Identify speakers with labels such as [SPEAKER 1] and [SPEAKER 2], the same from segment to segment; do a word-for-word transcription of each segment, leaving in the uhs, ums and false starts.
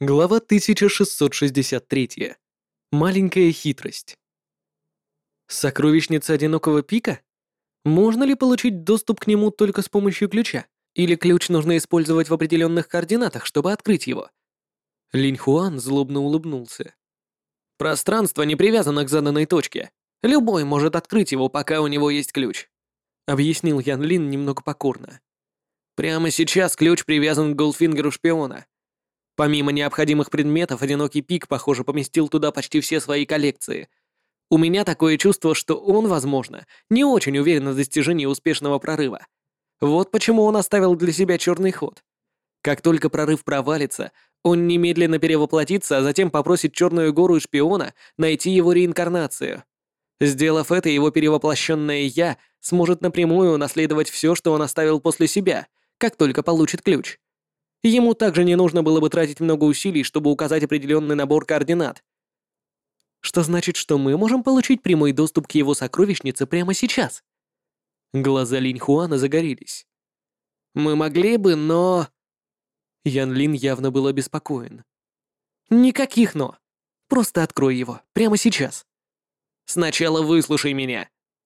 [SPEAKER 1] Глава тысяча шестьсот шестьдесят три. Маленькая хитрость. Сокровищница одинокого пика? Можно ли получить доступ к нему только с помощью ключа? Или ключ нужно использовать в определенных координатах, чтобы открыть его? Линь Хуан злобно улыбнулся. Пространство не привязано к заданной точке. Любой может открыть его, пока у него есть ключ, объяснил Ян Лин немного покорно. Прямо сейчас ключ привязан к Голдфингеру шпиона. Помимо необходимых предметов, одинокий пик, похоже, поместил туда почти все свои коллекции. У меня такое чувство, что он, возможно, не очень уверен в достижении успешного прорыва. Вот почему он оставил для себя черный ход. Как только прорыв провалится, он немедленно перевоплотится, а затем попросит Черную гору и шпиона найти его реинкарнацию. Сделав это, его перевоплощенное «я» сможет напрямую унаследовать все, что он оставил после себя, как только получит ключ. Ему также не нужно было бы тратить много усилий, чтобы указать определенный набор координат. Что значит, что мы можем получить прямой доступ к его сокровищнице прямо сейчас? Глаза Линь Хуана загорелись. Мы могли бы, но... Ян Лин явно был обеспокоен. Никаких «но». Просто открой его, прямо сейчас. Сначала выслушай меня.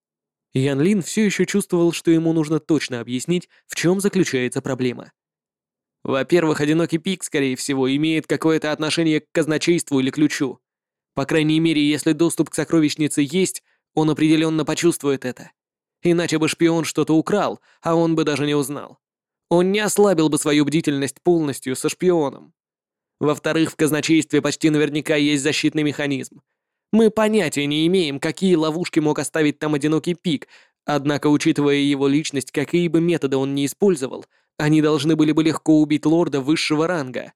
[SPEAKER 1] Ян Лин все еще чувствовал, что ему нужно точно объяснить, в чем заключается проблема. Во-первых, одинокий пик, скорее всего, имеет какое-то отношение к казначейству или ключу. По крайней мере, если доступ к сокровищнице есть, он определенно почувствует это. Иначе бы шпион что-то украл, а он бы даже не узнал. Он не ослабил бы свою бдительность полностью со шпионом. Во-вторых, в казначействе почти наверняка есть защитный механизм. Мы понятия не имеем, какие ловушки мог оставить там одинокий пик, однако, учитывая его личность, какие бы методы он ни использовал, они должны были бы легко убить лорда высшего ранга.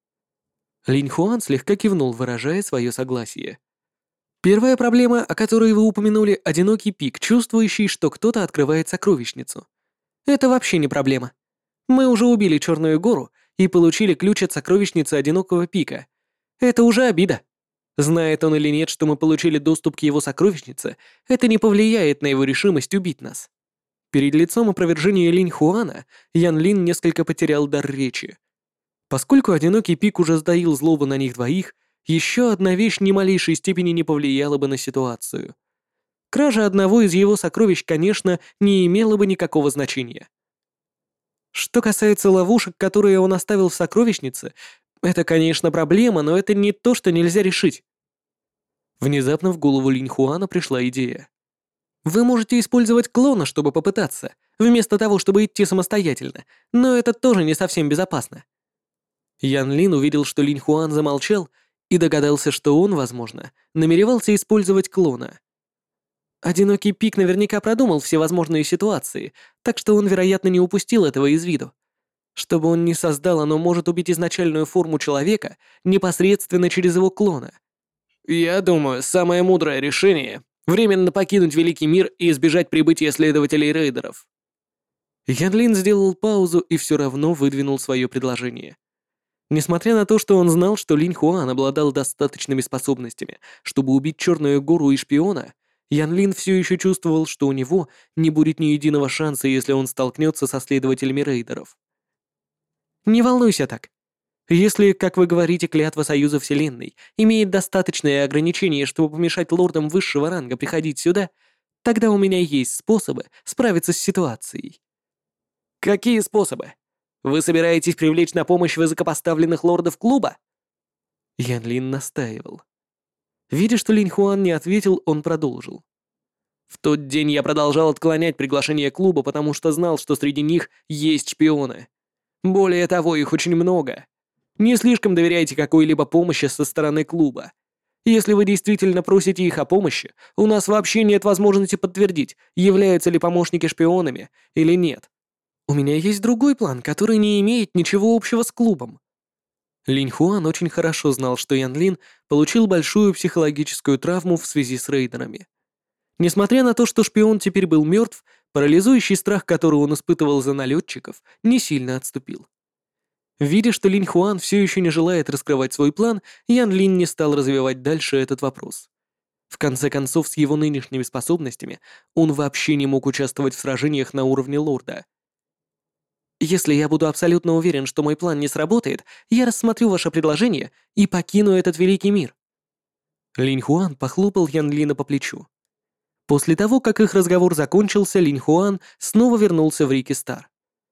[SPEAKER 1] Линь Хуан слегка кивнул, выражая свое согласие. Первая проблема, о которой вы упомянули, одинокий пик, чувствующий, что кто-то открывает сокровищницу. Это вообще не проблема. Мы уже убили Черную гору и получили ключ от сокровищницы одинокого пика. Это уже обида. Знает он или нет, что мы получили доступ к его сокровищнице, это не повлияет на его решимость убить нас. Перед лицом опровержения Линь Хуана Ян Лин несколько потерял дар речи. Поскольку одинокий пик уже сдаил злобу на них двоих, еще одна вещь ни малейшей степени не повлияла бы на ситуацию. Кража одного из его сокровищ, конечно, не имела бы никакого значения. Что касается ловушек, которые он оставил в сокровищнице, это, конечно, проблема, но это не то, что нельзя решить. Внезапно в голову Линь Хуана пришла идея. Вы можете использовать клона, чтобы попытаться, вместо того, чтобы идти самостоятельно, но это тоже не совсем безопасно. Ян Лин увидел, что Линь Хуан замолчал, и догадался, что он, возможно, намеревался использовать клона. Одинокий пик наверняка продумал все возможные ситуации, так что он, вероятно, не упустил этого из виду. Чтобы он не создал, оно может убить изначальную форму человека непосредственно через его клона. Я думаю, самое мудрое решение — временно покинуть Великий мир и избежать прибытия следователей-рейдеров. Ян Лин сделал паузу и все равно выдвинул свое предложение. Несмотря на то, что он знал, что Линь Хуан обладал достаточными способностями, чтобы убить Черную гору и шпиона, Ян Лин все еще чувствовал, что у него не будет ни единого шанса, если он столкнется со следователями рейдеров. Не волнуйся так. Если, как вы говорите, клятва Союза Вселенной имеет достаточные ограничения, чтобы помешать лордам высшего ранга приходить сюда, тогда у меня есть способы справиться с ситуацией. Какие способы? Вы собираетесь привлечь на помощь высокопоставленных лордов клуба? Ян Лин настаивал. Видя, что Линь Хуан не ответил, он продолжил. В тот день я продолжал отклонять приглашение клуба, потому что знал, что среди них есть шпионы. Более того, их очень много. Не слишком доверяйте какой-либо помощи со стороны клуба. Если вы действительно просите их о помощи, у нас вообще нет возможности подтвердить, являются ли помощники шпионами или нет. У меня есть другой план, который не имеет ничего общего с клубом. Линь Хуан очень хорошо знал, что Ян Лин получил большую психологическую травму в связи с рейдерами. Несмотря на то, что шпион теперь был мертв, парализующий страх, который он испытывал за налетчиков, не сильно отступил. Видя, что Линь Хуан все еще не желает раскрывать свой план, Ян Лин не стал развивать дальше этот вопрос. В конце концов, с его нынешними способностями он вообще не мог участвовать в сражениях на уровне лорда. Если я буду абсолютно уверен, что мой план не сработает, я рассмотрю ваше предложение и покину этот великий мир». Линь Хуан похлопал Ян Лина по плечу. После того, как их разговор закончился, Линь Хуан снова вернулся в Рики Стар.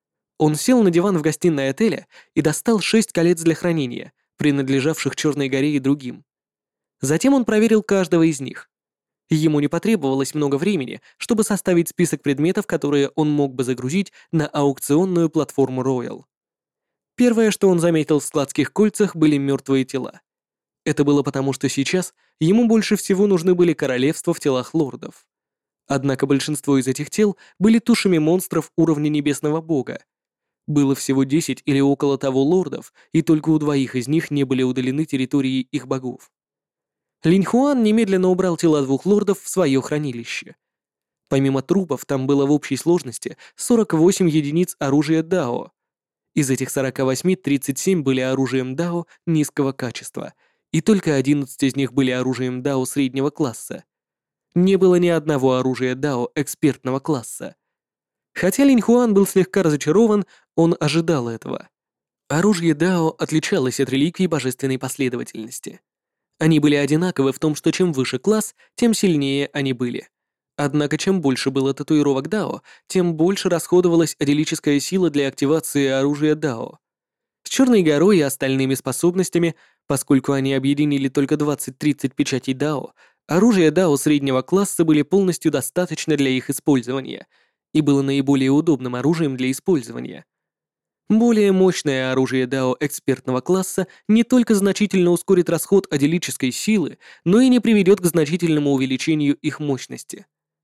[SPEAKER 1] Он сел на диван в гостиной отеля и достал шесть колец для хранения, принадлежавших Черной горе и другим. Затем он проверил каждого из них. Ему не потребовалось много времени, чтобы составить список предметов, которые он мог бы загрузить на аукционную платформу Royal. Первое, что он заметил в складских кольцах, были мертвые тела. Это было потому, что сейчас ему больше всего нужны были королевства в телах лордов. Однако большинство из этих тел были тушами монстров уровня небесного бога. Было всего десять или около того лордов, и только у двоих из них не были удалены территории их богов. Линь Хуан немедленно убрал тела двух лордов в свое хранилище. Помимо трупов, там было в общей сложности сорок восемь единиц оружия Дао. Из этих сорока восьми тридцать семь были оружием Дао низкого качества, и только одиннадцать из них были оружием Дао среднего класса. Не было ни одного оружия Дао экспертного класса. Хотя Линь Хуан был слегка разочарован, он ожидал этого. Оружие Дао отличалось от реликвий божественной последовательности. Они были одинаковы в том, что чем выше класс, тем сильнее они были. Однако чем больше было татуировок Дао, тем больше расходовалась аделическая сила для активации оружия Дао. С Черной горой и остальными способностями, поскольку они объединили только двадцать-тридцать печатей Дао, оружия Дао среднего класса были полностью достаточно для их использования и было наиболее удобным оружием для использования. Более мощное оружие Дао экспертного класса не только значительно ускорит расход аделической силы, но и не приведет к значительному увеличению их мощности.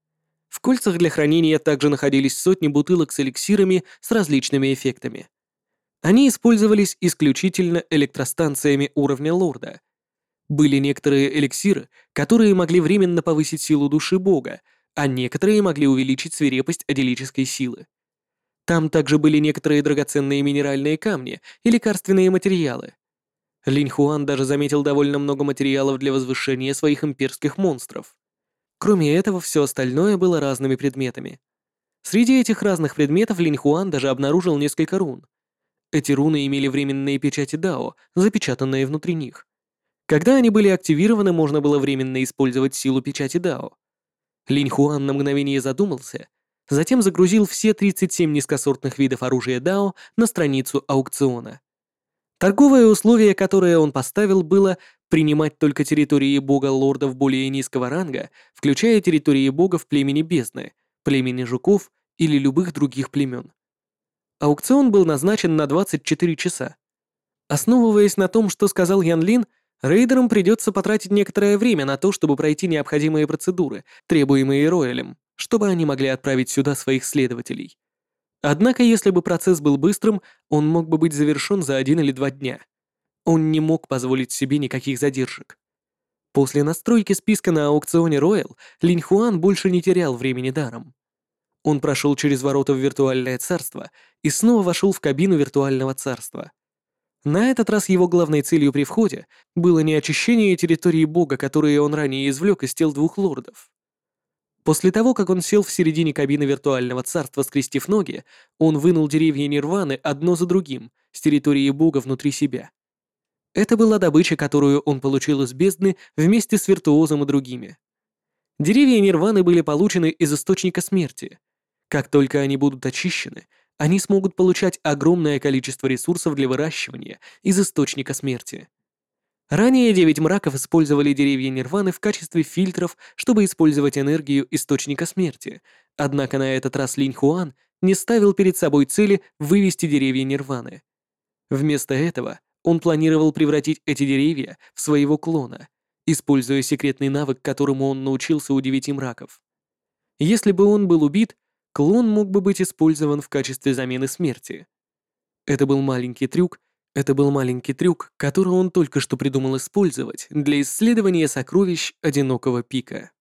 [SPEAKER 1] В кольцах для хранения также находились сотни бутылок с эликсирами с различными эффектами. Они использовались исключительно электростанциями уровня лорда. Были некоторые эликсиры, которые могли временно повысить силу души бога, а некоторые могли увеличить свирепость аделической силы. Там также были некоторые драгоценные минеральные камни и лекарственные материалы. Линь Хуан даже заметил довольно много материалов для возвышения своих имперских монстров. Кроме этого, все остальное было разными предметами. Среди этих разных предметов Линь Хуан даже обнаружил несколько рун. Эти руны имели временные печати Дао, запечатанные внутри них. Когда они были активированы, можно было временно использовать силу печати Дао. Линь Хуан на мгновение задумался, затем загрузил все тридцать семь низкосортных видов оружия Дао на страницу аукциона. Торговое условие, которое он поставил, было принимать только территории бога-лордов более низкого ранга, включая территории богов племени бездны, племени жуков или любых других племен. Аукцион был назначен на двадцать четыре часа. Основываясь на том, что сказал Ян Лин, рейдерам придется потратить некоторое время на то, чтобы пройти необходимые процедуры, требуемые Роялем, чтобы они могли отправить сюда своих следователей. Однако, если бы процесс был быстрым, он мог бы быть завершен за один или два дня. Он не мог позволить себе никаких задержек. После настройки списка на аукционе Royal, Линь Хуан больше не терял времени даром. Он прошел через ворота в виртуальное царство и снова вошел в кабину виртуального царства. На этот раз его главной целью при входе было не очищение территории бога, которые он ранее извлек из тел двух лордов. После того, как он сел в середине кабины виртуального царства, скрестив ноги, он вынул деревья Нирваны одно за другим с территории бога внутри себя. Это была добыча, которую он получил из бездны вместе с виртуозом и другими. Деревья Нирваны были получены из источника смерти. Как только они будут очищены, они смогут получать огромное количество ресурсов для выращивания из источника смерти. Ранее девять мраков использовали деревья Нирваны в качестве фильтров, чтобы использовать энергию источника смерти, однако на этот раз Линь Хуан не ставил перед собой цели вывести деревья Нирваны. Вместо этого он планировал превратить эти деревья в своего клона, используя секретный навык, которому он научился у девяти мраков. Если бы он был убит, клон мог бы быть использован в качестве замены смерти. Это был маленький трюк, Это был маленький трюк, который он только что придумал использовать для исследования сокровищ Одинокого Пика.